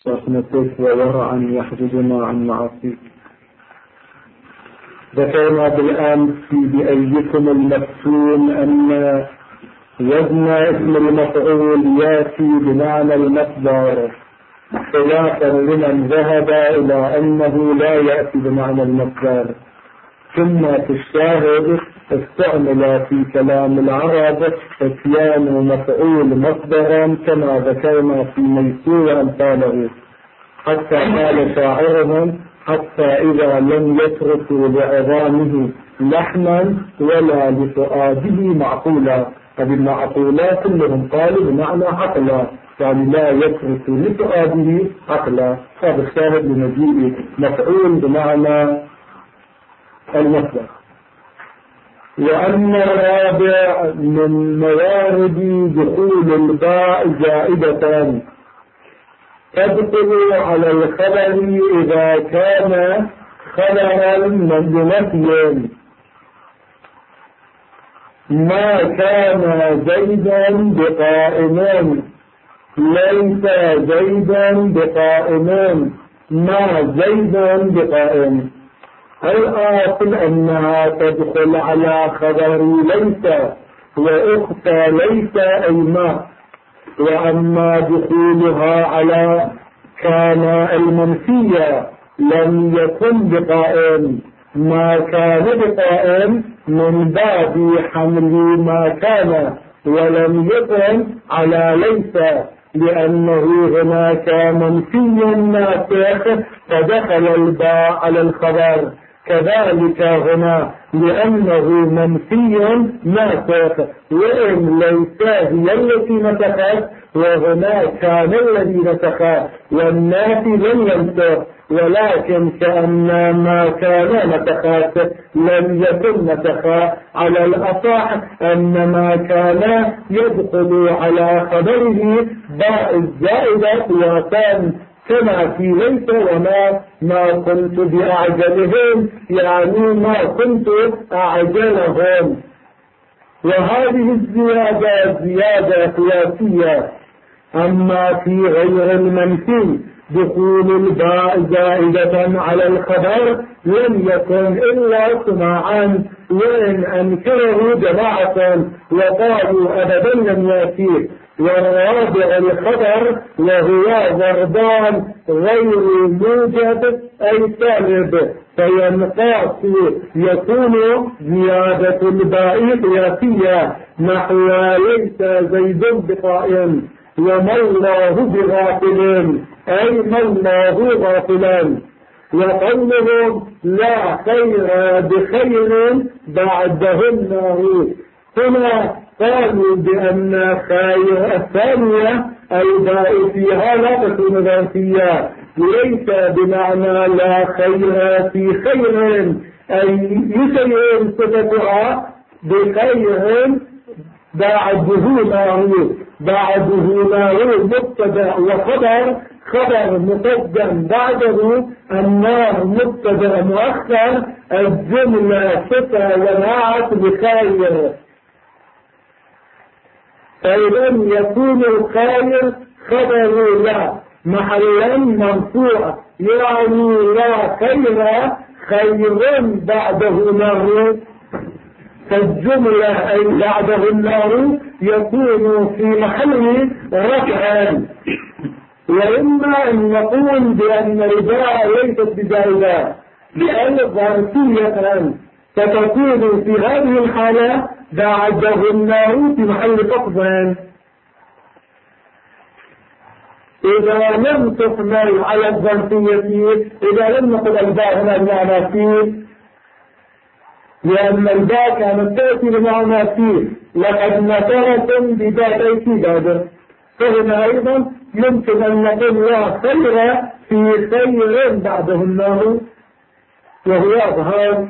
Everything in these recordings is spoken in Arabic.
رحمتك وورعا يحجبنا عن معاصيك. ذكرنا بالأمس بأيكم المفتون أن وزن اسم المفعول يأتي بمعنى المصدر، خلافا لمن ذهب إلى أنه لا يأتي بمعنى المصدر. ثم في الشاهد استعمل في كلام العرب اتيان مفعول مصدرا كما ذكرنا في ميسور وأمثاله، حتى قال شاعرهم: حتى إذا لم يتركوا لعظامه لحما ولا لفؤاده معقولا. هذه المعقولات كلهم قالوا بمعنى عقلا، يعني لا يترك لفؤاده عقلا. هذا الشاهد لمجيء مفعول بمعنى المصدر. وأن الرابع من موارد دخول الباء زائدة تدخل على الخبر إذا كان خبرا لنفي. ما كان زيدا بقائم، ليس زيدا بقائم، ما زيدا بقائم. الآخر أنها تدخل على خبر ليس وأخت ليس أي ما. وأما دخولها على كان المنفية لم يكن بقائم، ما كان بقائم من باب حمل ما كان، ولم يكن على ليس، لأنه هناك منفي ناسخ فدخل الباء على الخبر. كذلك هنا لأنه منفي ناسخ، وإن ليس هي التي نسخت وهنا كان الذي نسخ، والنافي لم ينسخ، ولكن كأن ما كان نسخت لم يكن نسخ. على الأصح أن ما كان يدخل على خبره باء الزائدة قياسا كما في ليس ما كنت بأعجلهم، يعني ما كنت أعجلهم. وهذه الزيادة زيادة قياسية. أما في غير المنفي دخول الباء زائدة على الخبر لم يكن إلا سماعا، وإن أنكره جماعة وقالوا أبدا لم يأتيه. والرابع الخبر وهو ضربان غير موجب أي سالب، فينقاس يكون زيادة الباء قياسية، نحو ليس زيد بقائم، وما الله بغافل أي ما الله غافلا. وقولهم لا خير بخير بعدهن هنا قالوا بأن خير الثانية الباء فيها لا تكون ذاتية، ليس بمعنى لا خير في خير أي شيء صفتها بخير بعده نار مبتدا وخبر، خبر مقدم بعده، النار مبتدا مؤخر، الجملة صفة ونعت بخير. فإذا يكون الخير خبر لا محلا مرفوع، يعني لا خير بعده نار، فالجملة أي بعده النار يكون في محل رفعا. وإما أن نقول بأن الباء ليست بزائدة لأن ظرفية، فتكون في هذه الحالة بعده النار في محل خفض. إذا لم تحمل على الظرفية، إذا لم نقل الباء هنا بمعنى فيه، لأن الباء كانت تأتي بمعنى فيه، لقد نصرتم بذات كبادر، فهنا أيضا يمكن أن نقول لا خير في خير بعده النار، وهو أظهار.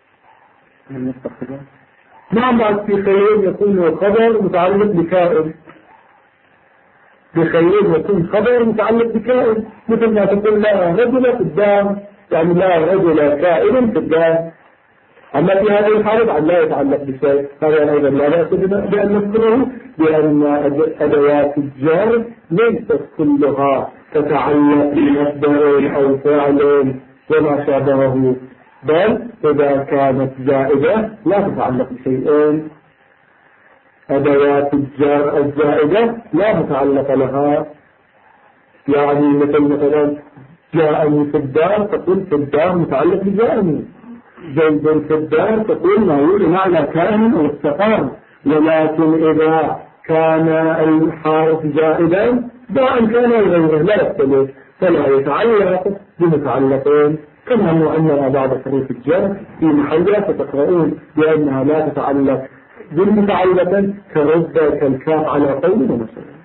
نعم، في خير يكون خبر متعلق بكائن، بخير يكون خبر متعلق بكائن، مثل ما تقول لا رجل في الدار، يعني لا رجل كائن في الدار. أما في هذه الحالة بعد لا يتعلق بشيء، هذا أيضا لا بأس بأن نذكره، بأن أدوات الجر ليست كلها تتعلق بمصدر أو فعل وما شابهه، بل إذا كانت زائدة لا تتعلق بشيئين. أدوات الجر الزائدة لا متعلق لها، يعني مثلا جاءني في الدار تقول في الدار متعلق بجاءني، زيد في الدار تقول موجود معنى كائن أو استقام. ولكن إذا كان الحارف زائدا داء كان غيره لا يختلف، فلا يتعلق بمتعلقين. كما أن بعض حروف الجر في محلها فتقرؤون بأنها لا تتعلق بالمتعلقة كرد كالكاف على قول ومثلا.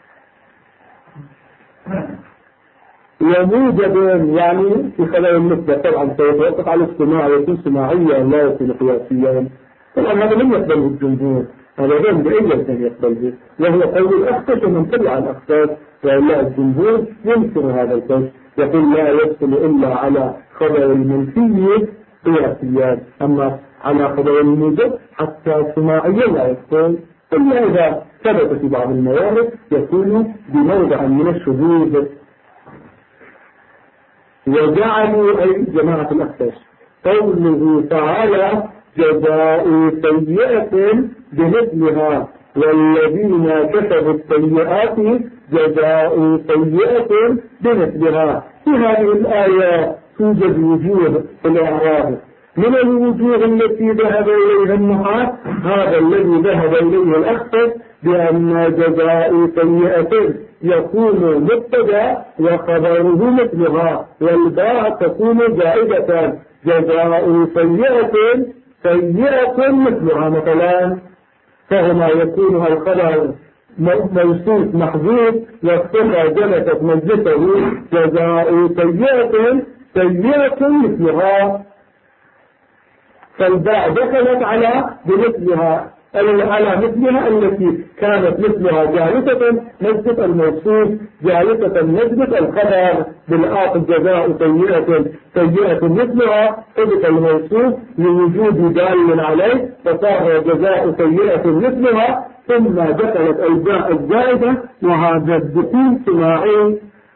وموجب يعني في خلال النسبة طبعا سيتوقف على الاجتماع، يكون سماعيا لا يكون قياسيا. طبعا هذا لم يقبله الجمهور، هذا غير بأي لم يقبله، وهو قول الأخصص ومن تبع الأخصص، وإلا الجمهور ينكر هذا القول، يقول لا يدخل إلا على خبر المنفي قياسيا، أما على خبر الموجب حتى سماعيا لا يدخل، إلا إذا ثبت في بعض الموارد يكون بموضع من الشذوذ. وجعلوا أي جماعة الأخفاش قوله تعالى جزاء سيئة بمثلها والذين كسبوا السيئات جزاء سيئة بمثلها. في هذه الآية توجد وجوه في الإعراب، من الوجوه التي ذهب إليها النحاة هذا الذي ذهب إليه الأخفش بأن جزاء سيئة يكون مبتدا وخبره مثلها، والباء تكون زائدة، جزاء سيئة سيئة مثلها مثلا، فهنا يكون الخبر موصوف محذوف والصفة جلست مجلسه جزاء سيئة سيئة مثلها، فالباء دخلت على بمثلها على مثلها التي كانت مثلها جالسة نجد الموصوف جالسة نجد الخبر بالآخر جزاء سيئة سيئة مثلها ثبت الموصوف لوجود دال عليه فصار جزاء سيئة مثلها، ثم دخلت الباء الزائدة وهذا الدخول سماعي.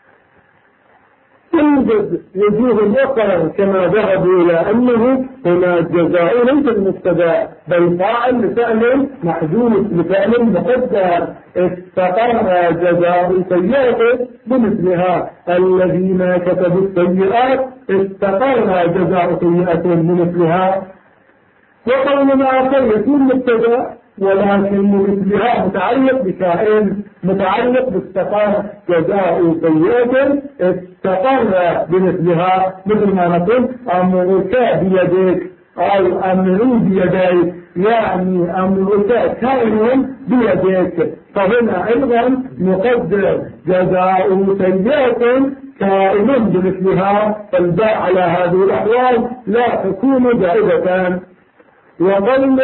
توجد وجوه أخرى كما ذهبوا إلى أنه هنا الجزاء ليس المبتدا بل فاعل لفعل محذوف لفعل مقدر، استقر جزاء سيئة بمثلها الذين كتبوا السيئات استقر جزاء سيئة بمثلها. وقول آخر يكون مبتدا ولكن مثلها متعلق بكائن متعلق باستقر جزاء سيئة استقر بمثلها، مثل ما نقول أمرك بيديك أو أمروا بيديك، يعني أمرك كائن بيديك، فهنا أيضا نقدر جزاء سيئة كائن بمثلها، فالباء على هذه الأحوال لا تكون زائدة. وقول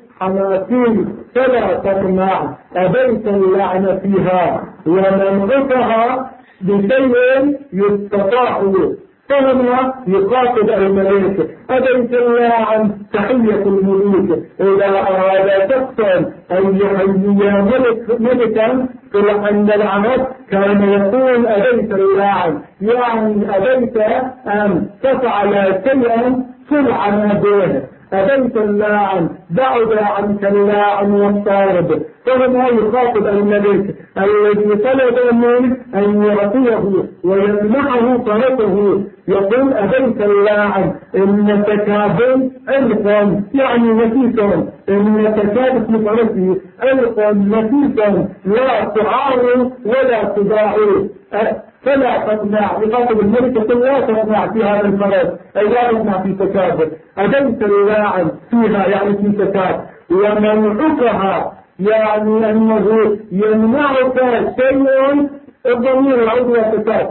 حماسين فلا تقنع أبيت اللعن فيها ومنعتها بشيء يستطاع، فهنا يخاطب الملك أبيت اللعن تحية الملوك، إذا أراد شخصا أن يحيي ملكا عند العنف كان يقول أبيت اللعن، يعني أبيت أن تفعل شيئا سرعا به، أبيت اللاعن بعد عنك اللاعن والطارد، فهنا يخاطب الملك الذي طلب منه أن يعطيه ويمنحه طرفه، يقول أبيت اللاعن إن تكابل ألقا يعني نفيسا، إن تكابل بطرفه ألقا نفيسا لا تعار ولا تباع، فلا تمنع. يخاطب الملك يقول لا تمنع في هذا الفرد أي لا تمنع في تكابل، أبيت اللاعن فيها يعني في تكابل، ومنعكها يعني أنه يمنعك شيء الضمير العود والتكاد،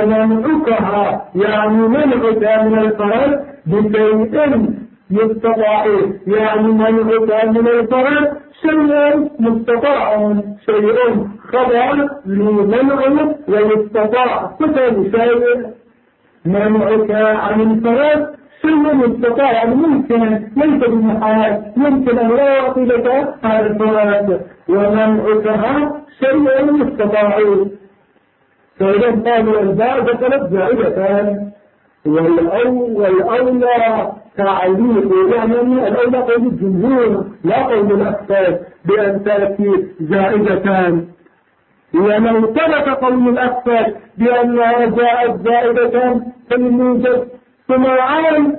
ومنعكها يعني منعك من الفرد بشيء يستطاع، يعني منعك من الفرد شيء مستطاع، شيء خبر لمنع ويستطاع كل شيء، منعك عن الفرد شيء يستطاع يعني ممكن ليس بمحال يمكن أن لا يعطي لك هذا الفوائد ومنعكها شيء يستطاع. فإذا قالوا الباء دخلت زائدتان والأولى تعليق يعني الأولى قول الجمهور لا قول الأكثر بأن تأتي زائدتان. ولو ثبت قول الأكثر بأنها جاءت زائدتان فالموجب سماعان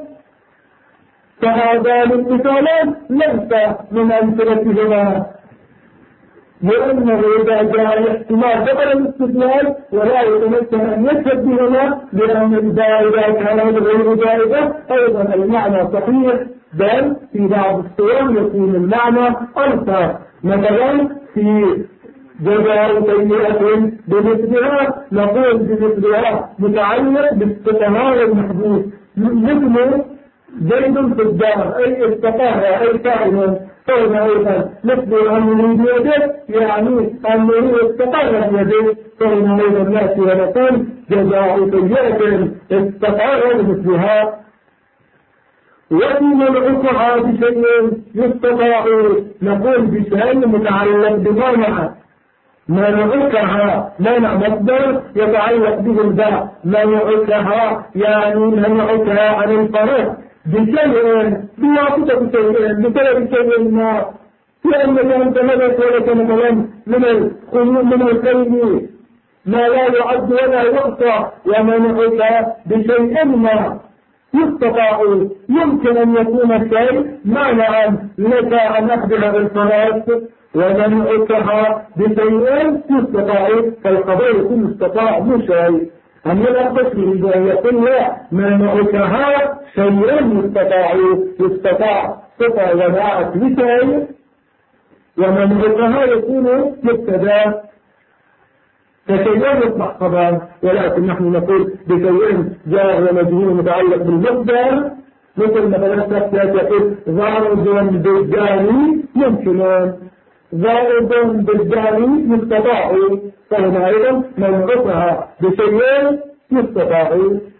فهذان المثالان ليس من أمثلتهما، لأنه إذا جاء الاحتمال قبل الاستدلال ولا يتمكن أن يشهد بهما لأن الباء إذا كانت غير زائدة أيضا المعنى صحيح، بل في بعض الصور يكون المعنى ألفا. مثلا في جزاء سيئة بمثلها نقول بمثلها متعلق باستقرار المحدود، مثل زيد في الدار أي استقر أي كائن، فهنا أيضا مثل أن يده يعني أنه استقر يده، فهنا أيضا نأتي ونقول جزاء سيئة استقر بمثلها. وإن العقها بشيء يستطاع نقول بشيء متعلق بمعنى منعكها منع مصدر يتعلق به الباء، منعكها يعني منعكها عن الفرق بشيء بواسطة شيء بسبب شيء ما، لأنك أنت مدت ولك مثلا من الخير ما لا يعد ولا يقطع، ومنعك بشيء ما يستطاع يمكن أن يكون الشيء مانعا لك أن أخبر بالفرق، ومنعكها بشيء يستطاع فالقضاء يكون استطاع مو شيء. أما الأخبر أن يقول لا منعكها شيء يستطاع صفة وضاعت لشيء، ومنعكها يكون مبتدا فشيء يصبح خبر، ولكن نحن نقول بشيء جار ومجهول متعلق بالمصدر، مثل مثلا تقول ضارب بالجاني يمكن ضارب بالجاني يستطاع، فهنا أيضا منعكها بشيء يستطاع.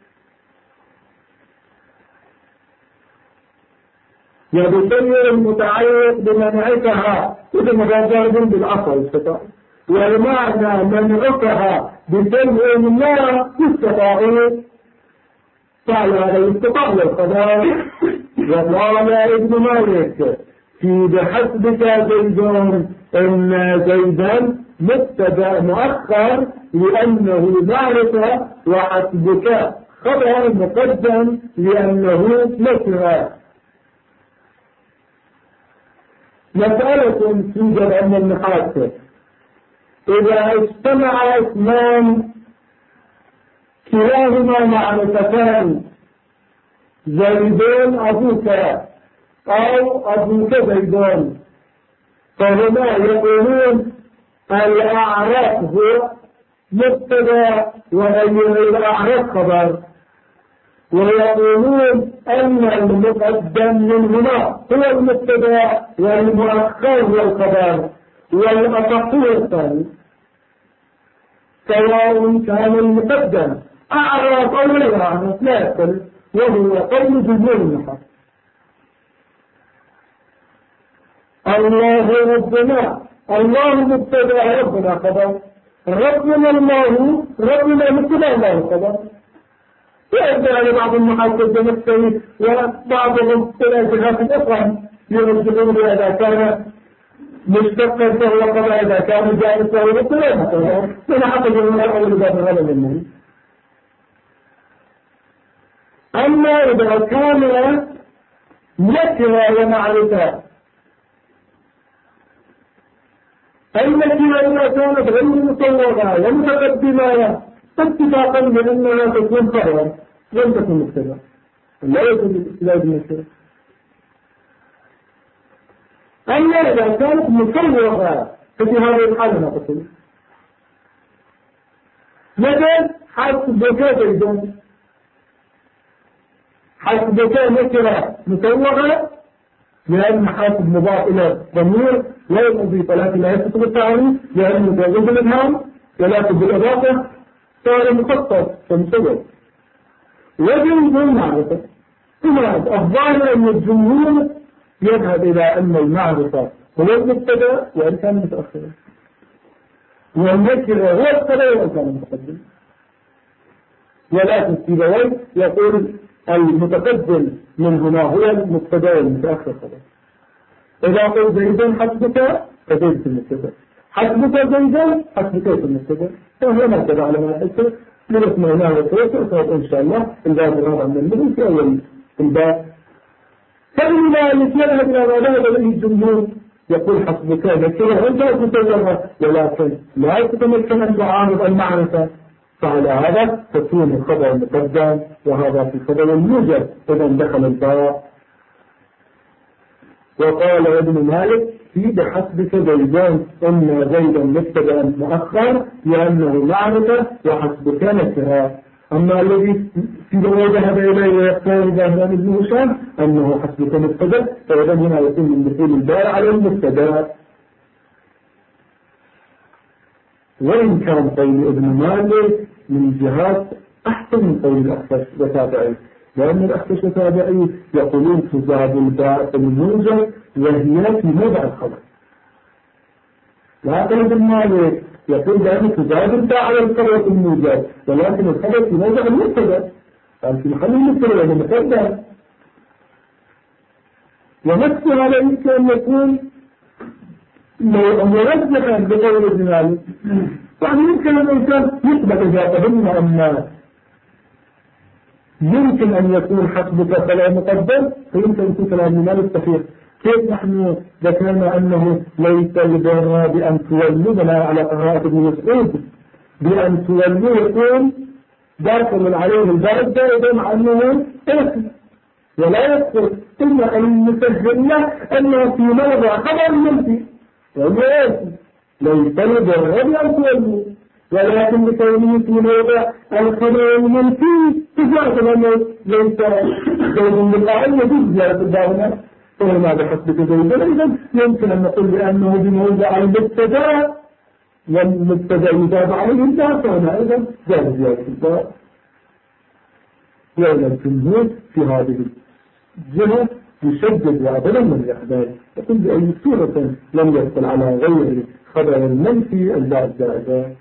وبشيء متعلق بمنعكها إذا مضارب بالعصا يستطاع، والمعنى منعكها بشيء ما يستطاع فعلى هذا يستطاع للقضاء. وقال ابن مالك في بحسبك زيدون إن زيدا مبتدا مؤخر لأنه معرفة، وحسبك خبر مقدم لأنه نكرة. مسألة توجد عند المحاسب إذا اجتمع اسمان كلاهما معرفتان زيدون أبوك أو أبوك زيدون، فهما يقولون الأعرف هو مبتدا والأعرف خبر، ويقولون أن المقدم منهما هو المبتدا والمؤخر هو الخبر، والأصح الثاني سواء كان المقدم أعرف أو غير أعرف لا يختلف، وهو قول جمهور النحاة. الله ربنا، الله مبتدا ربنا خبر، ربنا الله ربنا مبتدا الله خبر. وإذا لبعض المحاسب نفسه وبعضهم ثلاثة الأخرى يرجعون إذا كان مشتقا فهو قضاء، إذا كان جائز فهو مبتدا خبر، فنعتقد أن الأول باب غلط منه. أما إذا كان نكرة ومعرفة، النكرة إذا كانت غير مصوغة ومتقدمة اتفاقا بأنها تكون خبرا لم تكن مبتدا، لا يكون نكرة. أما إذا كانت مصوغة ففي هذه الحالة نقول مثلا حسبك زيدون، حسبك نكرة مصوغة لأن حاسب مضاف إلى ضمير لا يضيف، لكن لا يتصل بالتعريف لأنه متوجه بالإبهام ولكن بالإضافة صار مخصص فمصور. وزيد معرفة الظاهر أن الجمهور يذهب إلى أن المعرفة هو المبتدأ وإن كان متأخرا، والنكرة هو المبتدأ وإن كان متقدم. ولكن سيبويه يقول المتقدم من هنا هو المبتدأ والمتأخر خلاص. إذا قلت زيدا حسبك فزيد في المبتدأ، حسبك زيدا حسبك في المبتدأ، فهو مرتبة على ما حسب لنسمع هنا وسوف إن شاء الله الباب الرابع من المدن في أول الباب. فإذا يذهب إلى ما ذهب إليه الجمهور يقول حسبك ذكرة وانت تتجرها، ولكن لا يتمكن أن تعارض المعرفة، فعلى هذا تكون الخبر مقدم وهذا في خبر الموجب إذا دخل الباب. وقال ابن مالك في بحسبك زيدان إن زيدا مبتدأ مؤخر لأنه معرفة وحسبك نكرة. أما الذي في ذهب إليه ويختار ذهب ابن هشام أنه حسبك مبتدأ، فإذا هنا يكون من دخول الباب على المبتدأ. وإن كان قول ابن مالك من جهات أحسن من قول الأخفش وتابعي، لأن الأخفش وتابعي يقولون تزاد الباء في الموجب وهي في موضع الخبر، لكن ابن مالك يقول بأن تزاد الباء على الخبر في الموجب ولكن الخبر في موضع المبتدأ، يعني في محل المبتدأ والمقدم. ونفس هذا يمكن أن يكون مرجحا بقول ابن مالك، يعني يمكن الإنسان يثبت إذا قبلنا أن يمكن أن يكون حسبك فلا مقدم، فيمكن أن يكون كلام ابن مالك صحيح. كيف نحن ذكرنا أنه ليس البر بأن تولوا بناء على قراءة ابن مسعود بأن تولوا يكون داخل عليه الباب دائما مع أنه اسم ولا يذكر إلا أن يسجل له أنه في موضع خبر منفي وهو اسم ليس البر بأن تولوا، ولكن بكونه في موضع الخبر المنفي تجاه أنه ليس زيد بالله يجوز زيادة الباب فهما بحسبك زيدا. إذن يمكن أن نقول بأنه بموضع المبتدأ والمبتدأ يزاد عليه الباب فهنا أيضا زاد زيادة الباب. وإلى الجمهور في هذه الجهة يشدد وأبدا من الإحداث، يقول بأي صورة لم يدخل على غير خبر المنفي الباب زائدا.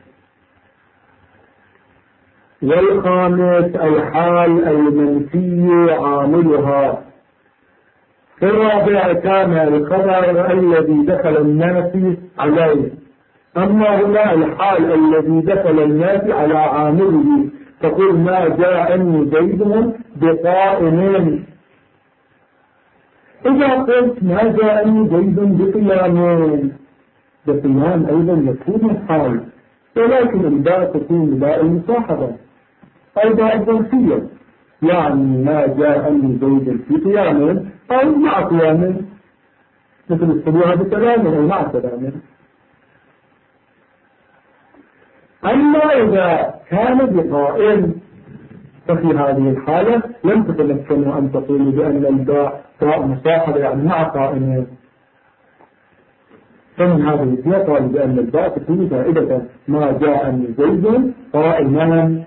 والخامس الحال المنفي عاملها. في الرابع كان الخبر الذي دخل الناس عليه، أما هنا الحال الذي دخل الناس على عامله، تقول ما جاءني زيد بقائم. إذا قلت ما جاءني زيد بقيام، بقيام أيضا يكون الحال، ولكن الباء تكون باء المصاحبة أو باء الظرفية، يعني ما جاءني زيد في قيام أو مع قيام، مثل الصبوها بسلام أو مع سلام. أما إذا كان بقائم ففي هذه الحالة لم تتمكنوا أن تقولوا بأن الباء باء مصاحبة يعني مع قائمين، فمن هذه الجهة قالوا بأن الباء تكون زائدة ما جاءني زيد قائما.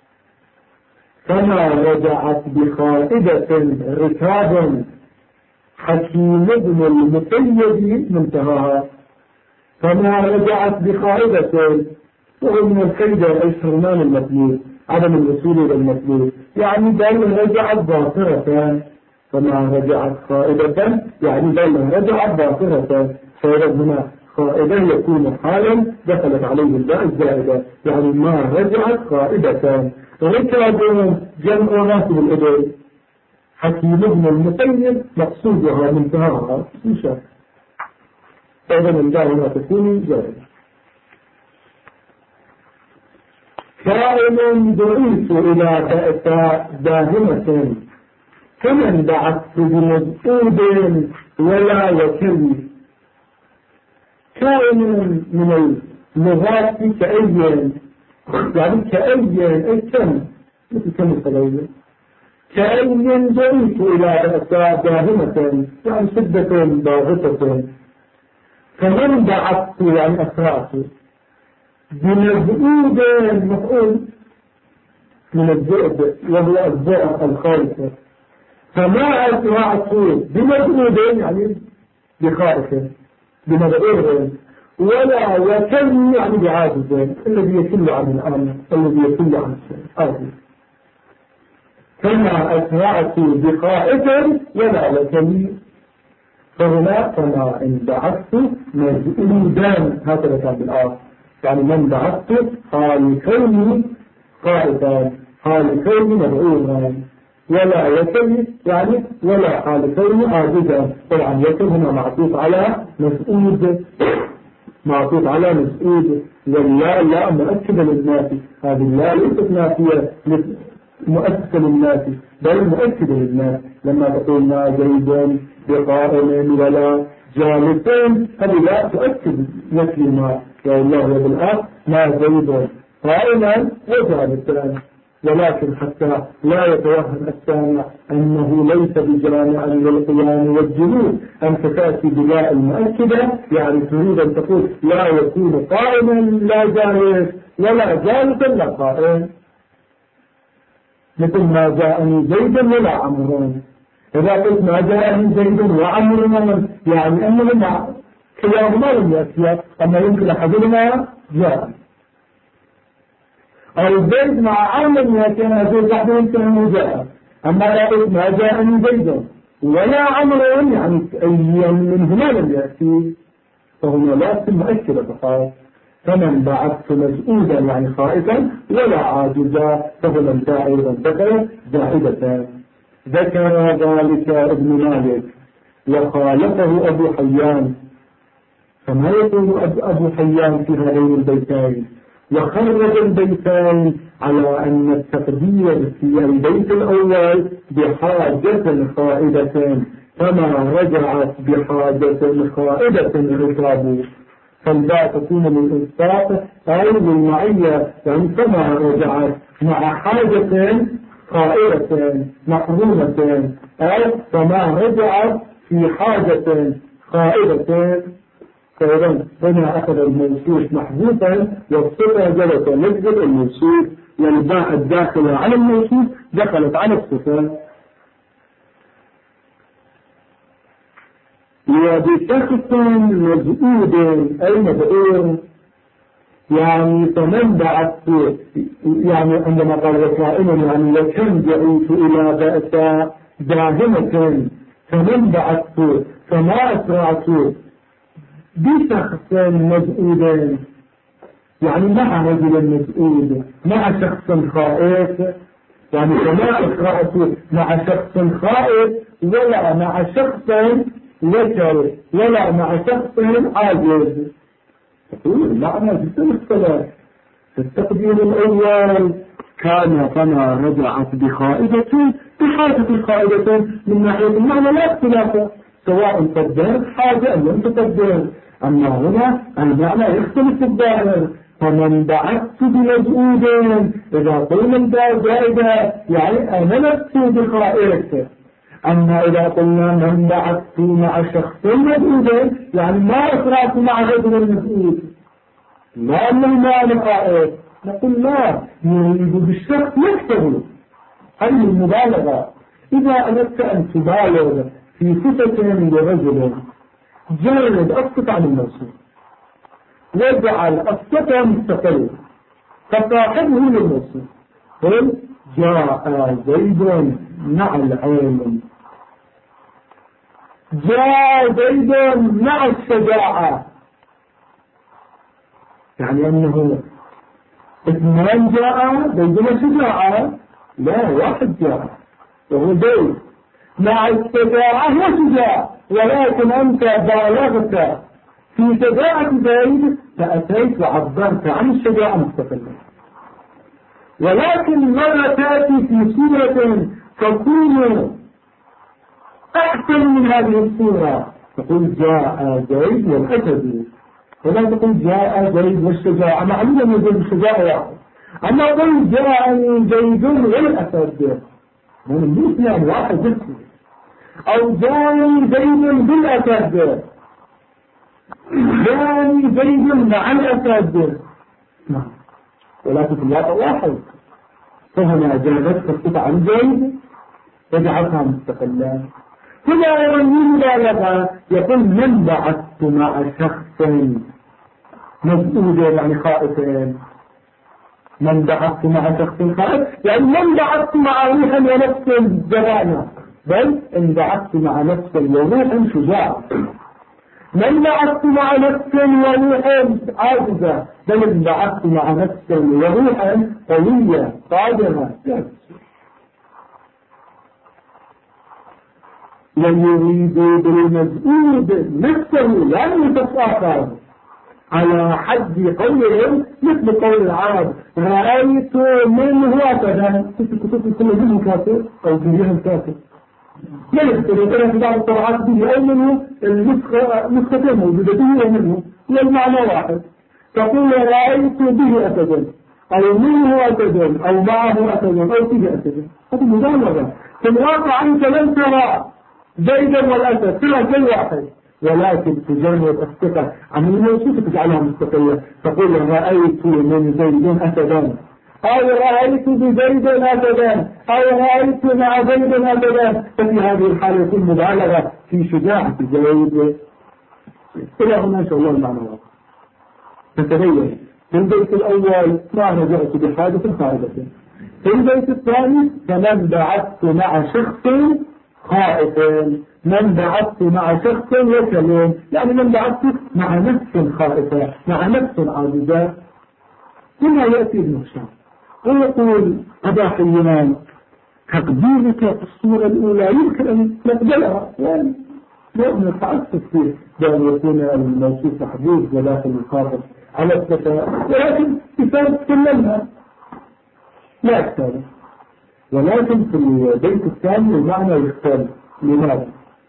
كما رجعت بخائدة ركاب حكيم بن المسيب منتهاها، كما رجعت بخائدة وهو من الخيدة الحرمان المطلوب عدم الوصول إلى المطلوب، يعني بل رجعت باطرة، كما رجعت خائدة يعني بل رجعت باطرة، فإذا هنا خائدة يكون حالا دخلت عليه الباء الزائدة، يعني ما رجعت خائدة. ركب جمع راتب الإبل، حكيم بن المسيب مقصودها منتهاها إنشاء، فإذا الباء هنا تكون زائدة. كائن دعيت إلى تأتى داهمة كمن بعثت بمزقود ولا وكل. كائن من اللغات كأي، يعني كأي أي كم مثل كم الصغير. كأي دعيت إلى تأتى داهمة يعني شدة ضاغطة، كمن بعثت يعني أسرعت. بمزقود مفعول من الذئب وهو الذئب الخالص، فما أسرعت بمجهود يعني بخائف بمجهود ولا وكل يعني بعاجز الذي يكل عن الأمر الذي يكل عن الشيء كما أسرعت بخائف ولا وكل فهنا كما إن بعثت مجهودا هكذا كان بالآخر يعني من بعثت حال كوني خائفا حال كوني مدعوها ولا يكل يعني ولا حال كوني عاجزا طبعا يكل هنا معطوف على مسؤول معطوف على مسؤول واللا لا مؤكدة للناس هذه اللا ليست نافية مؤكدة للناس بل مؤكدة للناس لما تقول ما زيد بقائم ولا جالسين هذه لا تؤكد نفي ما يا الله يا بالآخر ما زيد قائما وجالسا ولكن حتى لا يتوهم السامع أنه ليس بجامع للقيام والجلوس أنت تأتي بلاء المؤكدة يعني تريد أن تقول لا يكون قائما لا جالس ولا جالسا لا قائم مثل ما جاءني زيد ولا عمر إذا قلت ما جاءني زيد وعمر يعني أنهما كلاهما لم يأتيا أما يمكن أحدهما جاء أو زيد مع عمر يأتينا زيد واحد يمكن أنه جاء أما لا قلت ما جاءني زيد ولا عمر يعني أي منهما لم يأتي فهنا لا تمؤكد فقط فمن بعثت مسؤولا يعني خائفا ولا عاجزا فهو أيضا ذكر زائدة ذكر ذلك ابن مالك وخالفه أبو حيان فما يقول أبو حيان في هذين البيتين وخرج البيتين على أن التقدير في البيت الأول بحاجة خائدة فما رجعت بحاجة خائدة ركابه فالباء تكون للإنصاف أو للمعية يعني كما رجعت مع حاجة خائرة محرومة أو كما رجعت في حاجة خائرة فإذا هنا أخذ الموصوف محذوفا والصفة جلس نجد الموصوف والباء الداخلة على الموصوف دخلت على الصفة وبشخص مزؤود أي مدعور يعني فمن بعثت يعني عندما قال وكائنا يعني وكم جئت إلى بأس داهمة فمن بعثت فما أسرعت بشخص مزؤود يعني مع رجل مزؤود مع شخص خائف يعني فما أسرعت مع شخص خائف ولا مع شخص وكر ولا مع شخص عاجز تقول المعنى جدا مختلف التقدير الأول كان فما رجعت بخائدة بحاجة الخائدة من ناحية المعنى لا اختلاف سواء قدر حاجة أو لم تقدر أما هنا المعنى يختلف الظاهر فمن بعثت بمزؤود إذا قلنا الباء زائدة يعني أنا لست بخائدة أما إذا قلنا من بعثت مع شخص مزؤود يعني ما أسرعت مع رجل مزؤود لا أنه ما لقائد نقول لا يريد بالشخص يكتب هذه المبالغة إذا أردت أن تبالغ في صفة لرجل جرد أسقط عن الموصول واجعل الصفة مستقلة فصاحبه للموصول قل جاء زيد مع العلم جاء زيد مع الشجاعة يعني أنه اثنان جاء بينما شجاعة لا واحد جاء وهو زيد مع الشجاعة هو شجاع ولكن أنت بالغت في شجاعة زيد فأتيت وعبرت عن الشجاعة مستقلة ولكن مرة تأتي في صورة تكون أحسن من هذه الصورة تقول جاء زيد والأسد ولا تقول جاء زيد والشجاعة معلومة من زيد الشجاعة يعني أما قل جاءني زيد والأسد من الاثنين واحد جسم أو جاءني زيد بالأسد جاءني زيد مع الأسد ولكن في الواقع واحد فهنا جاءت تسقط عن زيد يجعلها مستقلا. هنا المبالغة يقول من بعثت مع شخص مزعوجا يعني خائفا، من بعثت مع شخص خائف يعني من بعثت مع روح ونفس جبانة، بل ان بعثت مع نفس وروح شجاع. من بعثت مع نفس وروح عاجزة، بل ان بعثت مع نفس وروح قوية قادرة. ويريد بالمزعود نفسه لم يتفاخر على حد قولهم مثل قول العرب رأيت منه أبدا في الكتب كل منه كافر أو فيها الكافر لا يختلف في بعض الطبعات به أو منه النسختين موجودة به ومنه والمعنى واحد، تقول رأيت به أبدا أو منه أبدا أو معه أبدا أو فيه أبدا. هذه مبالغة. في الواقع أنت لن ترى زيدا والأسد كلها شيء واحد، ولكن تجرد الثقة عن الموصوف تجعلها مستقلة. تقول رأيت من زيد أسدا أو رأيت بزيد أسدا أو رأيت مع زيد أسدا، ففي هذه الحالة يكون مبالغة في شجاعة زيد. إلى هنا إن شاء الله المعنى واضح. فتبين في البيت الأول ما رجعت بحادث خارجة، في البيت الثاني فمن بعثت مع شخص خائف، من بعثت مع شخص وكلم، يعني من بعثت مع نفس خائفة مع نفس عاجزة. هنا يأتي ابن هشام ويقول أبا حيان تقديرك الصورة الأولى يمكن أن نقبلها، يعني لا نتعسف فيه بأن يكون الموصوف محدود وداخل الخاطر على الصفة، ولكن كتاب تكلمها لا أكثر. ولكن في البيت الثاني المعنى يختلف. لماذا؟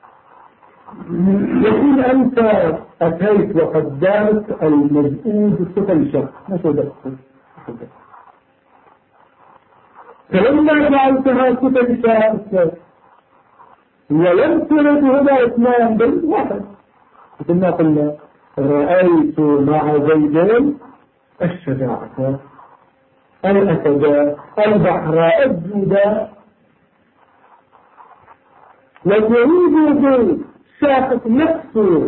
يقول أنت أتيت وقدمت المزعوج الصفة للشخص، ما شو ده؟ فلما جعلتها صفة للشخص ولم ترد هنا اثنان بل واحد، مثل ما قلنا رأيت مع زيدين الشجاعة الأسد البحر الجودة، وتريد بالشاخص نفسه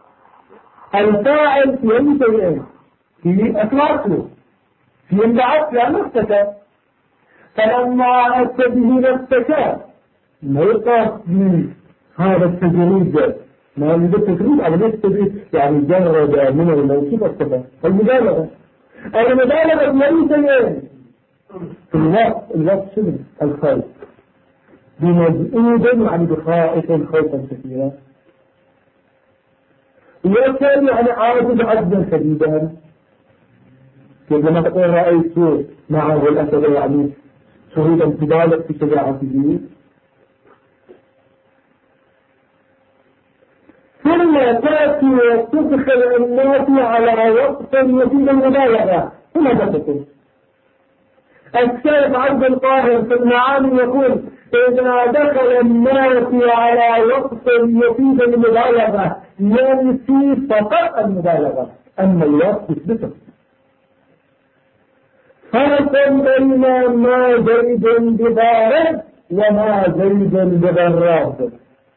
الفاعل في يمتين في أطلاقه في انبعاث لا نفسك، فلما أتى به نفسك ما يقف من هذا التجريد، ما يوجد التجريد على نفسه يعني جرد من الموصوف الصفة المبالغة. المبالغة بيمتين في الوقت شنو الخوف بمزعود يعني بخائف خوفا كثيرا، وكان يعني عاجز عجزا شديدا. لما تقول رأيت معه الأسد يعني شهودا تبالغ في شجاعته. ثم تأتي وتدخل الناس على وقت يفيد المبالغة. ثم تقول الشيخ عبد القاهر في المعاني يقول إذا دخل الناس على وقت يفيد المبالغة ينفي فقط المبالغة، أما الوقت يثبته. فرق بين ما زيد ببارد وما زيد ببراد،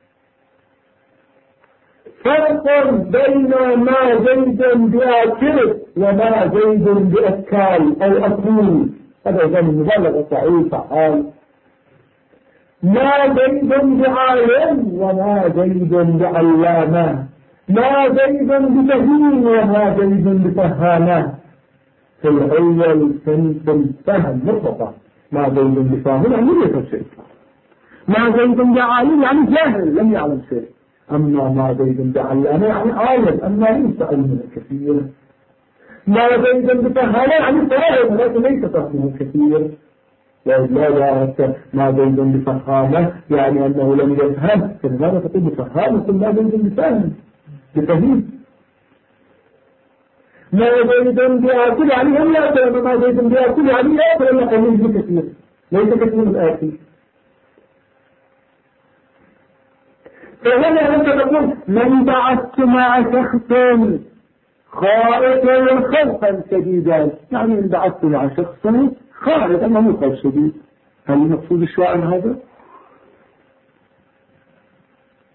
فرق بين ما زيد بآكل وما زيد بأكال أو أكول. هذا إذن المبالغة فعيل فعال. ما زيد بعالم وما زيد بعلامة، ما زيد بفهيم وما زيد بفهامة. في الأول في الفهم مطلقا ما زيد بفاهم يعني ليس شيء، ما زيد بعالم يعني جاهل لم يعلم شيء، أما ما زيد بعلامة يعني عالم أما ليس علمه كثير، ما زيد بفهامة يعني فاهم ولكن ليس فهمه كثير. وإذا ما زيد بفهامة يعني أنه لم يفهم، فلماذا تقول بفهامة ما زيد بفهم بفهيم؟ ما زيد بآكل يعني هم يأكل، ما زيد بآكل يعني يأكل أما قليل كثير ليس كثير الآكل. فهنا أنت تقول من بعثت مع شخص خائفا خوفا شديدا، يعني من بعثت مع شخص خائف أنه خوف شديد. هل المقصود الشاعر هذا؟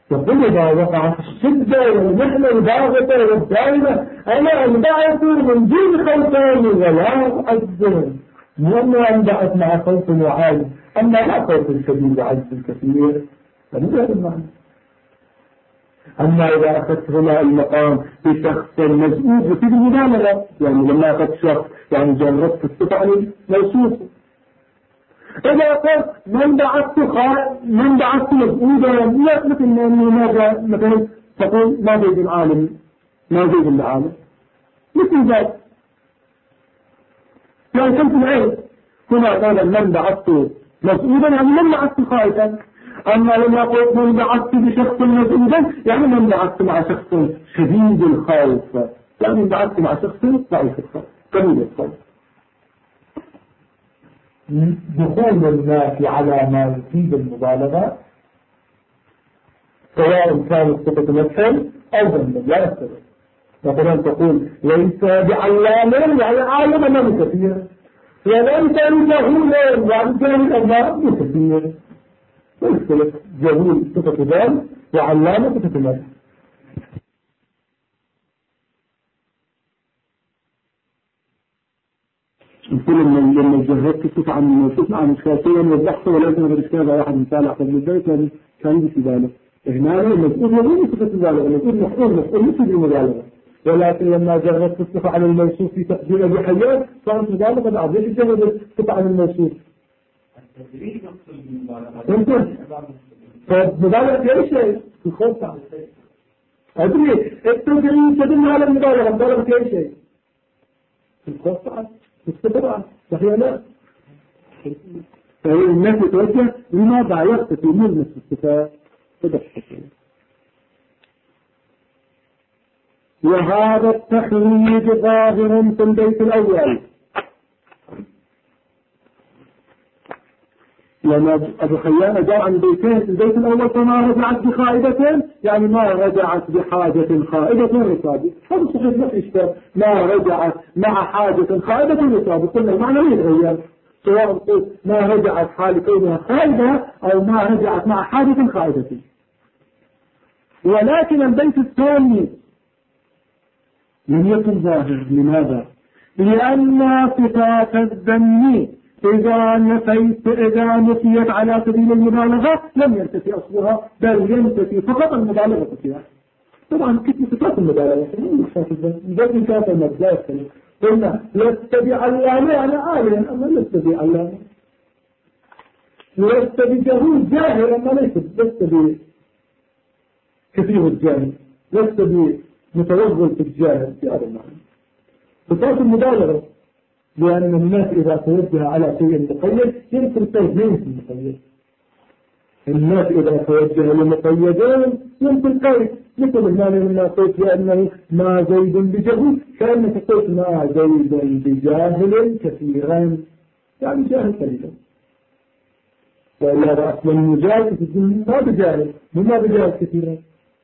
يقول إذا وقعت الشدة والمحنة الباغتة والدائمة أنا أنبعث من دون خوفين ولا أؤذر، مو أنه أنبعث مع خوف وعاجز، أما لا خوف شديد وعجز كثير، فمو هذا المعنى. أما إذا أخذت هنا المقام في شخص مزعوج وفي المبالغة، يعني لما أخذت شخص يعني جربت الصفة عن الموصوف. إذا قلت من بعثت مزعوجا مثل ماذا مثلا تقول ما زيد العالم ما زيد العالم مثل ذلك، يعني كنت العين هنا قال من بعثت مزعوجا يعني من بعثت خائفا. أما لما قلت من بعثت بشخص مزعوجا يعني من بعثت مع شخص شديد الخوف، يعني من بعثت مع شخص ضعيف الخوف قليل الخوف. دخول الناس على ما يفيد المبالغة سواء كانت صفة مثل أو ذنب لا يختلف. مثلا تقول ليس بعلام يعني عالم من كثير، وليس بجهول يعني جاهل أبناء من كثير، لا يختلف. جهول صفة ذنب وعلامة صفة مثل. يقول لما جهزت الصفة عن الموصوف عن الشخصية وضحته ولكن هذا الإشكال واحد مثال أحسن من ذلك كان في ذلك. هنا المسؤول يقول صفة المبالغة، المسؤول مسؤول مثل المبالغة، ولكن لما جهزت الصفة عن الموصوف في تقدير أبي حيان صارت مبالغة بعض. ليش جهزت الصفة عن الموصوف؟ فمبالغة في أي شيء؟ في الخوف عن الشيء. أدري التدريب تدل على المبالغة، مبالغة في أي شيء؟ في الخوف عن الصفة صحيح لا؟ فهي الناس يتوجه لماذا يختفي ملمس الصفات تدخل. وهذا التخريج ظاهر في البيت الأول، لما أبو خيان جاء عن بيتين. البيت الأول فما رجعت بخائبة يعني ما رجعت بحاجة خائبة رصابة، هذا صحيح ما في إشكال. ما رجعت مع حاجة خائبة رصابة قلنا المعنى لا يتغير، سواء قلت ما رجعت حال كونها خائبة أو ما رجعت مع حاجة خائبة. ولكن البيت الثاني لم يكن ظاهر. لماذا؟ لأن صفات الذم إذا نفيت على سبيل المبالغة لم ينتفي أصلها، بل ينتفي فقط المبالغة فيها. طبعا كيف صفات المبالغة بل كانت المبدأ قلنا لست بعلامة أنا عالم أما لست بعلامة، لست بجهول جاهل أما لست بكثير الجاهل، لست بمتوغل في الجاهل في هذا المعنى. صفات المبالغة لأن الناس إذا توجه على شيء مقيد يمكن تجميل في المقيد. الناس إذا توجه لمقيدين يمكن قيد، مثل المعنى لما قلت لأنه ما زيد بجهل كأنك قلت ما زيد بجاهل كثيرا يعني جاهل قليلا، وإلا رأس من مجاهل ما بجاهل مما بجاهل كثيرا.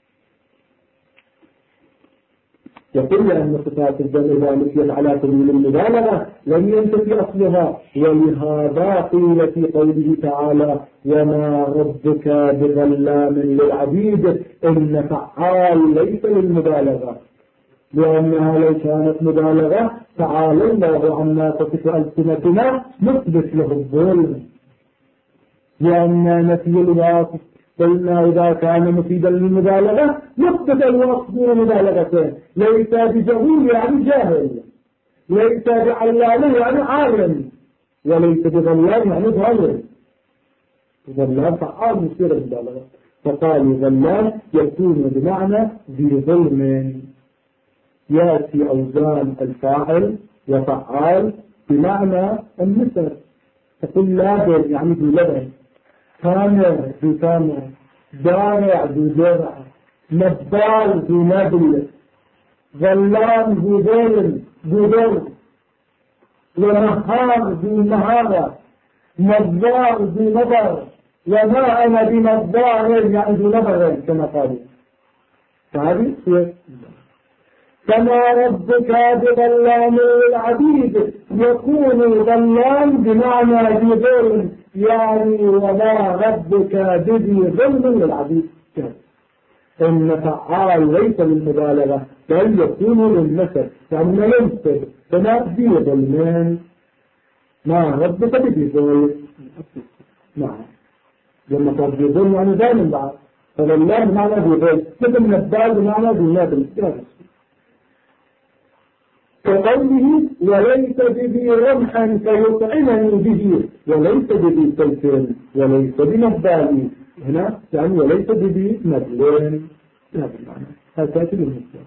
يقول لأن صفات الذم إذا نفيت على سبيل المبالغة لم ينتفي أصلها، ولهذا قيل في قوله تعالى وما ربك بظلام للعبيد إن فعال ليس للمبالغة، لأنها لو كانت مبالغة تعالى الله عما تصف ألسنتنا نثبت له الظلم، لأن نفي الواصف قلنا إذا كان مفيدا للمبالغة يثبت الوصف مبالغتين، ليس بجهول يعني جاهل، ليس بعلام يعني عالم، وليس بظلام يعني ظالم. ظلام فعال مصير المبالغة، فقالوا ظلام يكون بمعنى ذي ظلم، يأتي أوزان الفاعل وفعال بمعنى النسب، تقول لابن يعني ذو لبن، تامر ذو تامر، دارع ذو درع، نبال ذو نبل، ظلام ذو ظلم ذو ظلم، ونهار ذو نهارة، نظار ذو نظر، وما أنا بنظار يعني ذو نظر كما قالوا. فهذه هي كما ربك بظلام للعبيد يكون ظلام بمعنى ذي ظلم، يعني وما ربك بذي ظلم للعبيد. إن فعال ليس للمبالغة بل يكون للنسب يعني ينسب تنافي ظلمان ما ربك بيقول نعم لما قد بيقول يعني دائما بعض فالله بمعنى بيقول مثل نبال بمعنى بينابل كقوله وليس بذي رمحا فيطعمني به وليس بذي سيف وليس بنبال هنا يعني وليس بذي نبل هذا المعنى هذا المعنى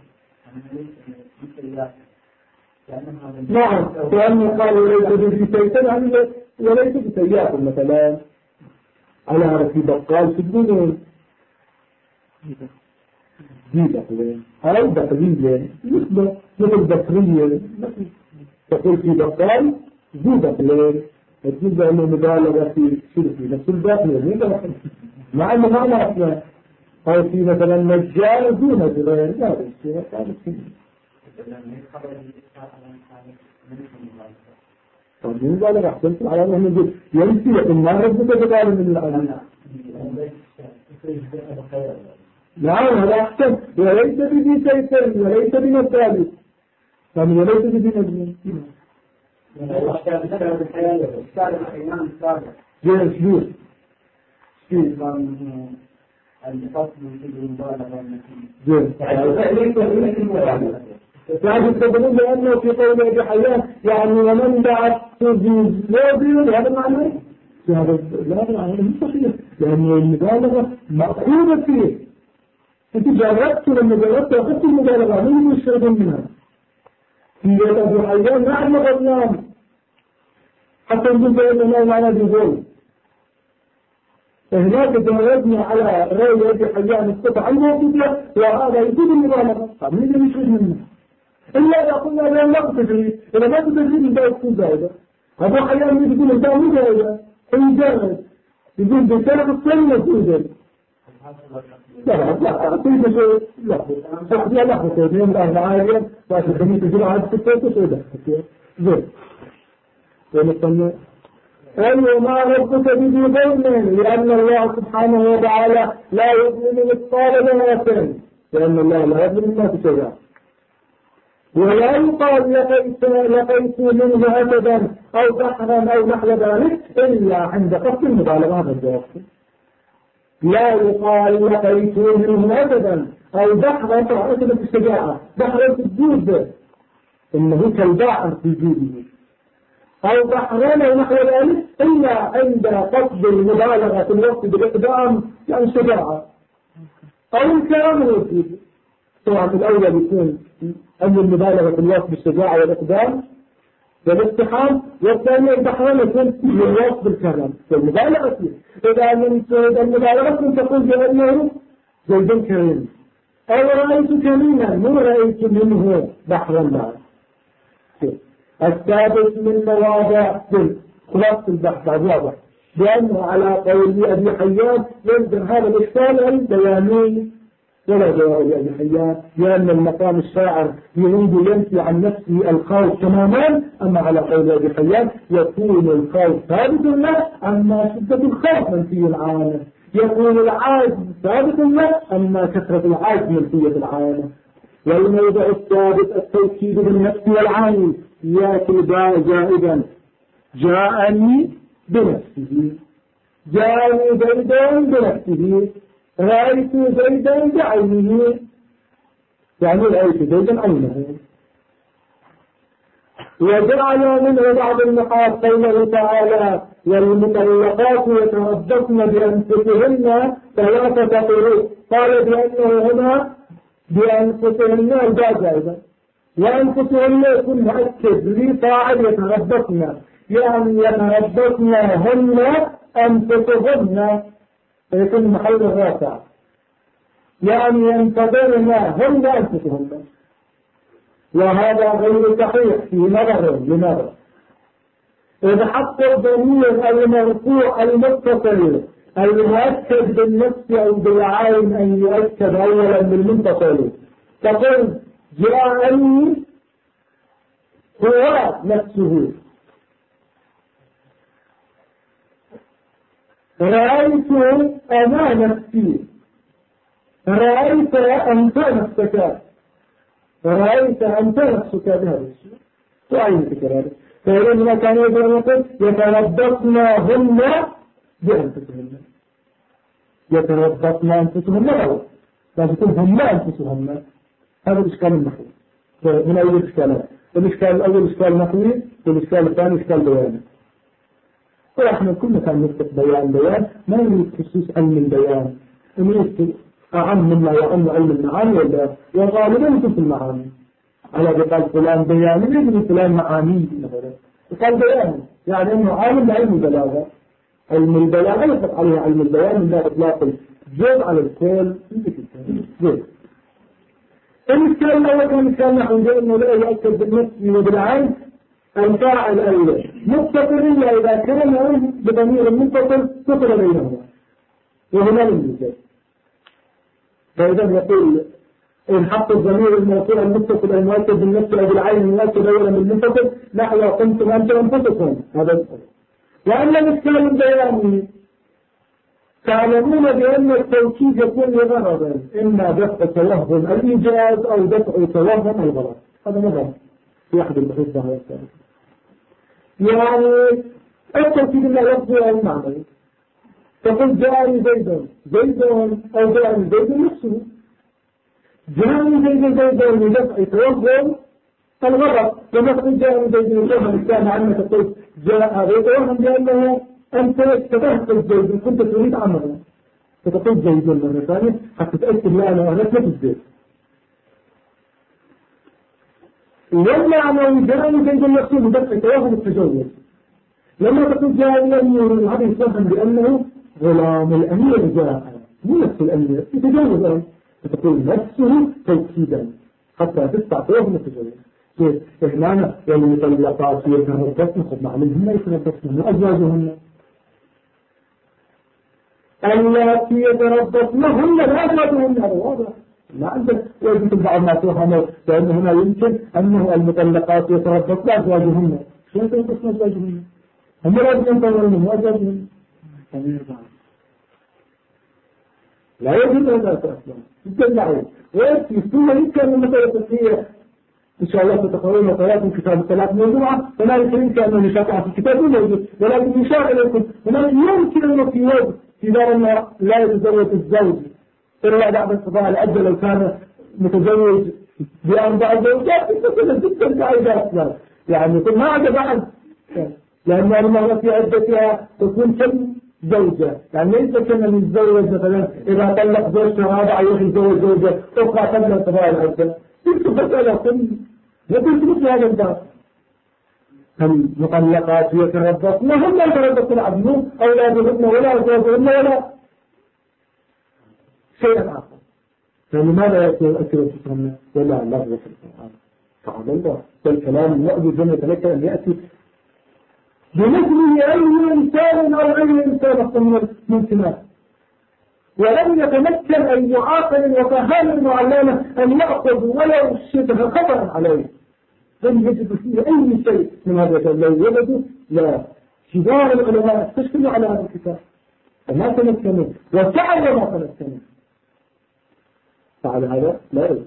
نعم لأنه قال وليس بذي سيف يعني وليس بسياف مثلا على في بقال سجنون دي بقلين أو بقلية مثل بقرية تقول في بقال دي بقلين تجيب أنه مبالغة في شركي نفس البقلين مع أنه ما نعرفنا أو في مثلا مجال دون غير لا طب مبالغة أحسنت على أنه نقول يمشي لكن ما ربك بقال من الأمانة نعم هذا أحسن وليس بذي سيفين وليس بمثالي يعني وليس بذي مجنون يعني تقولون لأنه في قول أبي حيان يعني ومن دعت تجيز هذا معنى هذا لا معنى مش صحيح لأن المبالغة مأخوذة فيه أنت جربت لما جربت أخذت المبالغة من يشرب منها في يد أبي حيان نحن غضنان حتى نقول بأن ما معنى بيقول فهناك جربنا على رأي أبي حيان السبع الموجودة وهذا يجب المبالغة طب مين اللي يشرب منه إلا إذا قلنا لا نقتدي إذا ما تدري من ذلك زائدة أبو حيان يقول أنت مو زائدة إنجاز يقول بسبب الصلة زائدة لا أعطيك شيء لا لحظة يوم الآن عالية فأشهد أن تجيب عاد ستة وسيدة زين ونصنع قال وما ربك بذي ظلم لأن الله سبحانه وتعالى لا يظلم مثقال ذرة لأن الله لا يظلم الناس شيئا ولا يقال لقيت منه أسدا أو بحرا أو نحو ذلك إلا عند قصد المبالغة هذا الجواب لا يقال لقيت منه أسدا أو بحرا أسدا في الشجاعة بحرا في الجود إنه كالباحر في جوده أو بحرين أو نحو ذلك إلا عند قصد المبالغة في الوقت بالإقدام يعني شجاعة أو الكلام والسيد طبعا الأولى بيكون أن المبالغة في الوقت بالشجاعة والإقدام والاستحام والثانية البحرين يكون بالوقت بالكلام والمبالغة فيه إذا من المبالغة كنت تقول بأنه زيد كريم أو رأيت كريما مو رأيت منه بحرا بعد الثابت من مواضع خلاصة البحث واضح لأنه على قول أبي حيان يلزم هذا الإشكال البياني ولا جواب أبي حيان لأن المقام الشاعر يريد ينفي عن نفسه الخوف تماما أما على قول أبي حيان يكون الخوف ثابت له أما شدة الخوف منفي العالم يكون العاجز ثابت له أما كثرة العاجز منفية العالم والموضع الثابت التوكيد بالنفس والعين ياتي زائدا جاءني بنفسه جاءني زيدا بنفسه رأيت زيدا بعينه يعني رأيت زيدا عينه وجعل منه بعض النقاط قوله تعالى والمطلقات يتربصن بأنفسهن ثلاثة قروء قال بأنه هنا بأنفسهن الجائزة وأنفسهن يكون مؤكد لي فاعل يتربصن يعني يتربصن هن أنفسهن يكون محل الرافع يعني ينتظرن هن أنفسهن وهذا غير صحيح في نظر لنظر إذا حتى الضمير المرفوع المتصل المؤكد بالنفس أو بالعين أن يؤكد أولا بالمنتصل تقول جاءني هو نفسه رأيت أنا نفسي رأيت أنت نفسك بهذا الشيء وعينك كذلك. فإذا كان يقول يتربصنهن بأنفسهن، يتربصن أنفسهن له، لازم تكون هم أنفسهن. هذا الإشكال النحوي من أول الإشكالات. الإشكال الأول إشكال نحوي، والإشكال الثاني إشكال بياني. ونحن كل كان نكتب بيان ما يريد خصوص علم البيان، يريد أعم مما يعم علم المعاني وغالبا يكون في المعاني. على بقال فلان بياني يجري فلان معاني مثلا، بقال بياني يعني أنه عالم بعلم البلاغة. علم البيان يطلق عليه علم البيان من باب إطلاق الجزء على الكل. الإشكال الأول كان إشكال نحو أنه لا يؤكد بالنفس وبالعين الفاعل الأول مستقرية إذا كان بضمير المنفصل فصل بينهما وهنا المثال. فإذا يقول إن حط الضمير الموصول المتصل المؤكد بالنفس أو بالعين المؤكد أولا بالمنفصل نحو قمتم أنتم أنفسكم. هذا الأول. وأما الإشكال البياني تعلمون بأن التوكيد يكون لغرض، إما دفع توهم الإيجاز أو دفع توهم الغلط. هذا مهم في أحد البحوث بهذا الثالث. يعني التوكيد لا يقضي أو المعنى. تقول جاءني زيد أو جاءني زيد نفسه، جاءني زيد لدفع توهم الغلط. لما تقول جاءني زيد يفهم الإسلام عنك تقول جاء غير توهم لأنه أنت تتهت الزيد كنت تريد عمله، فتقول زيد مرة ثانية حتى تتأكد لا أنا أهلت لك الزيد. والمعنى جاءني زيد نفسه بدفع توهم التجوز. لما تقول جاء الأمير هذا يفهم بأنه غلام الأمير جاء، مو نفس الأمير يتجوز، فتقول نفسه توكيدا حتى تدفع توهم التجوز. هنا يعني مطلقات يتربصن خذ معلمهن يتربصن وأزواجهن التي يتربصنهن لأزواجهن. هذا واضح. لا عندك ويجب بعض ما توهموا لأن هنا يمكن أنه المطلقات يتربصن لأزواجهن. شو يتربصن لأزواجهن؟ هم لازم ينتظرون أزواجهن. لا يجب أن أصلا يتبعوا ويستمع يمكن المسألة الفقهية إن شاء الله تتقرون وقراتم كتاب الصلاة من الجمعة فلا يمكن أن يشاطع في الكتاب موجود، ولكن يشاء إليكم ولكن يمكن أن في وقت في دار أنه لا يتزوج الزوج إلا بعد الصباح الأجل لو كان متزوج بأربع زوجات يتصل جدا كعيدات يعني يكون ما عدا بعد، لأن المرأة في عدتها تكون كم زوجة، يعني ليس كما يتزوج مثلا إذا طلق زوجته رابعة يروح يتزوج زوجة أخرى قبل انقضاء العدة. كنت مسألة يقول مثل هذا الباب المطلقات يتربصن هم لا يتربصن عبدهم أولادهن ولا أزواجهن ولا شيئا آخر. فلماذا يأتي الأسئلة تسمى ولا الله في القرآن تعالى الله والكلام المؤذي جمع لك أن يأتي بمثله أي إنسان أو أي إنسان من سمات، ولم يتمكن أي معاقل وفهام معلمة أن يأخذ ولو شبه خطأ عليه، لم يجد فيه أي شيء من هذا لو وجدوا لا كبار العلماء استشكلوا على هذا الكتاب فما تمكنوا وفعل ما تمكنوا، فعل هذا لا يجب.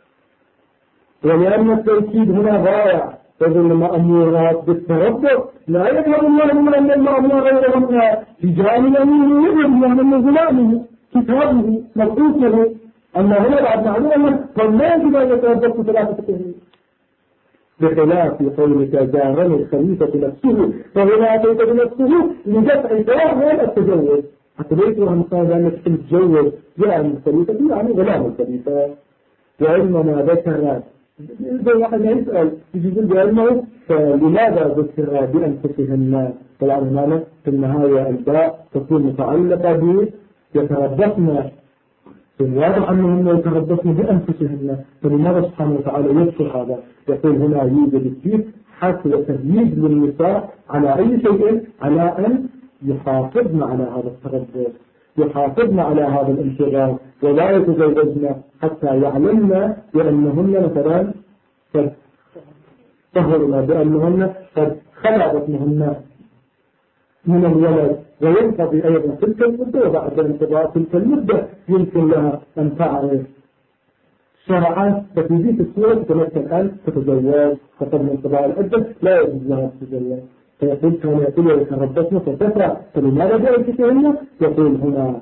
ولأن التوكيد هنا ضائع تظن المأمورات بالتربط لا يذهب الله من أن المأمور غيرهم في جانب أمينه يذهب من غلامه كتابه مبعوث له. أما هنا بعد معلومة فلا يجب أن يتربط ثلاثة قرون بخلاف قولك جارني الخليفة نفسه فهنا أتيت بنفسه لدفع ثواب التجوز حتى ليسوا همسان لأنك تتجوز جاء من الخليفة يعني غلام الخليفة. وعلمنا ذكر إذا واحد يسأل يجب بعلمه فلماذا ذكر بأنفسهن؟ طبعا هنا في النهاية الباء تكون متعلقة ب يتربصن، واضح أنهم يتربصن بأنفسهن، فلماذا سبحانه وتعالى يذكر هذا؟ يقول هنا يوجد الكيف حث وتمييز للنساء على أي شيء؟ على أن يحافظن على هذا التربص، يحافظن على هذا الانشغال ولا يتزوجن حتى يعلمن بأنهن مثلا قد طهرن بأنهن قد خلع بطنهن من الولد وينقضي أيضا تلك المدة، وبعد انقضاء تلك المدة يمكن لها أن تعرف شرعا. ففي ذيك الصورة تتمكن أن تتزوج فقبل انقضاء العدة لا يجوز لها التزوج. فيقول كان يقول ويتربصن فتسرع، فلماذا جاء الكتابية؟ يقول هنا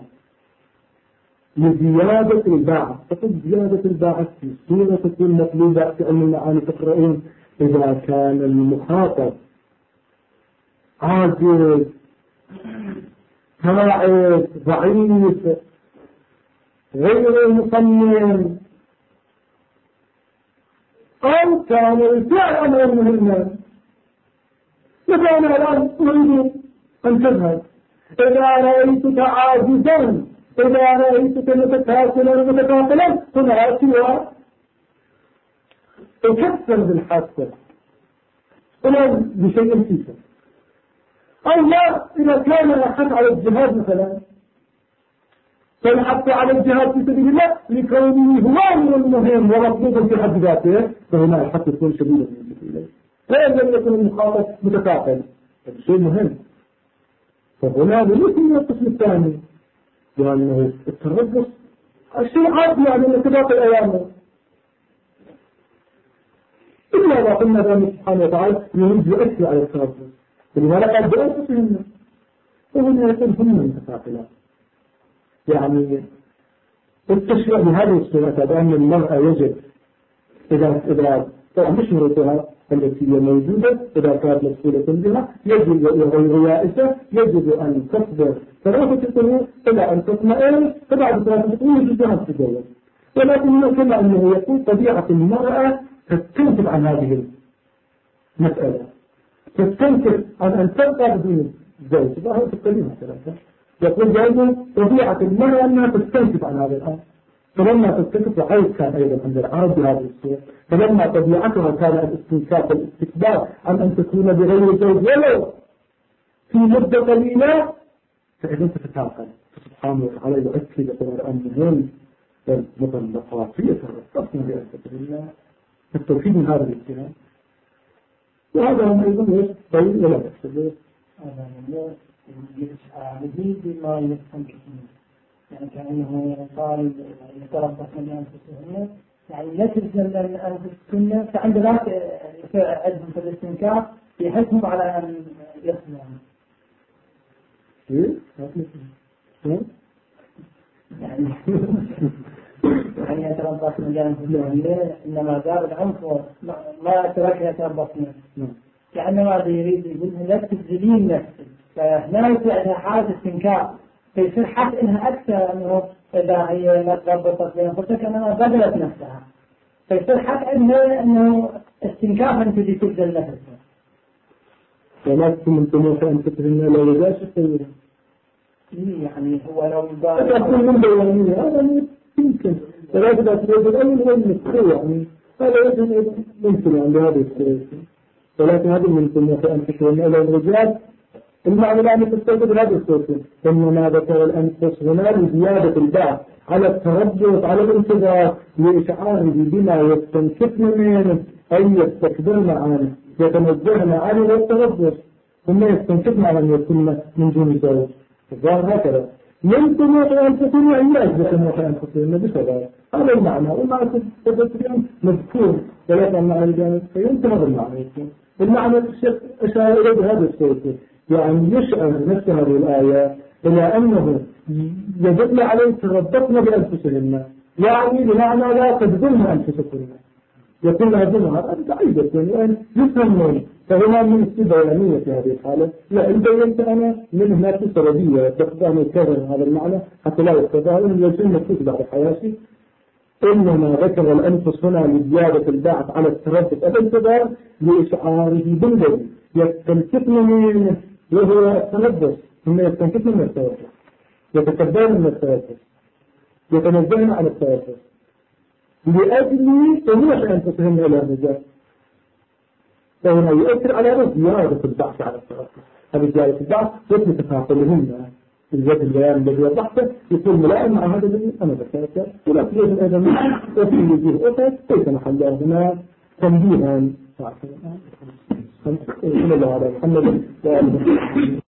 لزيادة الباعث. فقد زيادة الباعث في الصورة تكون مطلوبة كأن المعاني تقرؤون إذا كان المخاطب عاجز هائل ضعيف غير مصمم أو كان الفعل أمرا مهما. إذا أنا الآن أريد أن تذهب، إذا رأيتك عاجزا، إذا رأيتك متكاسلا ومتكاسلا، هنا أتي وأكثر بالحادثة ولا بشيء فيك. أو لا، إذا كان الحث على الجهاد مثلا، فالحث على الجهاد في سبيل الله لكونه هو أمر مهم ومطلوب في حد ذاته، فهنا الحث يكون شديدا في سبيل الله. فإن لم يكن المخاطب متكافل هذا شيء مهم. فهنا بمثل من القسم الثاني لأنه التربص الشيء عادي يعني ارتباط الأيام، إلا ما قلنا ذلك سبحانه وتعالى يريد يؤثر على التربص، فلماذا قال بأنفسهن؟ فهنا يكون هم متكافلات. يعني التشريع بهذه الصورة بأن المرأة يجب إذا طبعا مش مرتها التي هي موجودة، إذا كانت مسؤولة بها يجب غير يائسة، يجب أن تصبر 3 قروء إلى أن تطمئن، فبعد 3 قروء يجب أن تتزوج. ولكن كما أنه يقول طبيعة المرأة تستنكر عن هذه المسألة، تستنكر عن أن تبقى بدون زوج. فهو تتكلمها 3 يقول جايزا طبيعة المرأة أنها تستنكر عن هذا الأمر. فلما تستنكر وحيث كان أيضا عند العرب بهذه الصورة، فلما طبيعتها كان الاستنكاف والاستكبار عن أن تكون بغير زوج ولو في مدة قليلة، فإذا تتعاقل. فسبحانه وتعالى يؤكد يقول أنهم المطلقات يتربصن بأنفسهن الله. التوحيد من هذا الاتهام، وهذا هم أيضا يستطيع ولا يستطيع يجيب بما يستنكفون، يعني كأنه قال يتربصن بأنفسهن، يعني لا تلزم أنفسهن، فعند ذلك عندهم في الاستنكاف يحثهم على أن يصنعوا. يعني يتربصن بأنفسهن، إنما زاد العنف ما ترك يتربصن، كأنما يريد يقول لا تبذلين نفسك، فهنا يصير حالة استنكار، فيصير حث إنها أكثر أنه إذا هي لا تربطت بأنفسها كأنها بذلت نفسها، فيصير حث إنه استنكار أن تجي تبذل نفسها. ولكن من طموح أن تبذلنا لا يجاش خيرا. يعني هو لو يقول من بيانية هذا يمكن، ولكن أسرائيل الأول هو المستوى، يعني هذا يمكن عند هذه السياسة. ولكن هذا من طموح أن تبذلنا إلى الرجال المعنى الآن تستوجب هذه الصوت، إنما ذكر الأنفس هنا لزيادة البعث على التربص على الانتظار لإشعاره بما يستنكفن منه أي يستكبرن عنه يتنزهن عنه التربص، ثم يستنكفن عن أن يكون من دون زوج. الظاهر هكذا من طموح أنفسهم يعني لا يجب طموح أنفسهم بسبب هذا المعنى، والمعنى تستطيعون مذكور ولكن المعنى الجانب فيمكن هذا المعنى يكون المعنى أشار إليه بهذا الصوت، يعني يشعر نفس هذه الآية إلى أنه يدل عليه تربطن بأنفسهن، يعني بمعنى لا تبذلن أنفسكن، يكون لها ذنها بعيدة يعني يفهمون. فهنا من البيانية في هذه الحالة، لا إن بينت أنا من هناك سببية تقضى أن يكرر هذا المعنى حتى لا يقتضى أن يجب مكتوب بعد حياتي. إنما ذكر الأنفس هنا لزيادة البعث على التردد الانتظار لإشعاره بالذي يستنكفن منه وهو التنبس، ثم يستنكفن من التوسل، يتكبرن من التوسل، يتنزهن عن التوسل لأجل طموح أنفسهم إلى الرجال. فهنا يؤثر على زيادة البعث على التوسل. هذه زيادة البعث يثبت تفاصيلهم الجزء البيان الذي وضحته يكون ملائم مع هذا الذي أنا ذكرته، ولكن يجب أيضا وفي وجوه أخرى ليس محل هنا تنبيها. صلى الله عليه وسلم.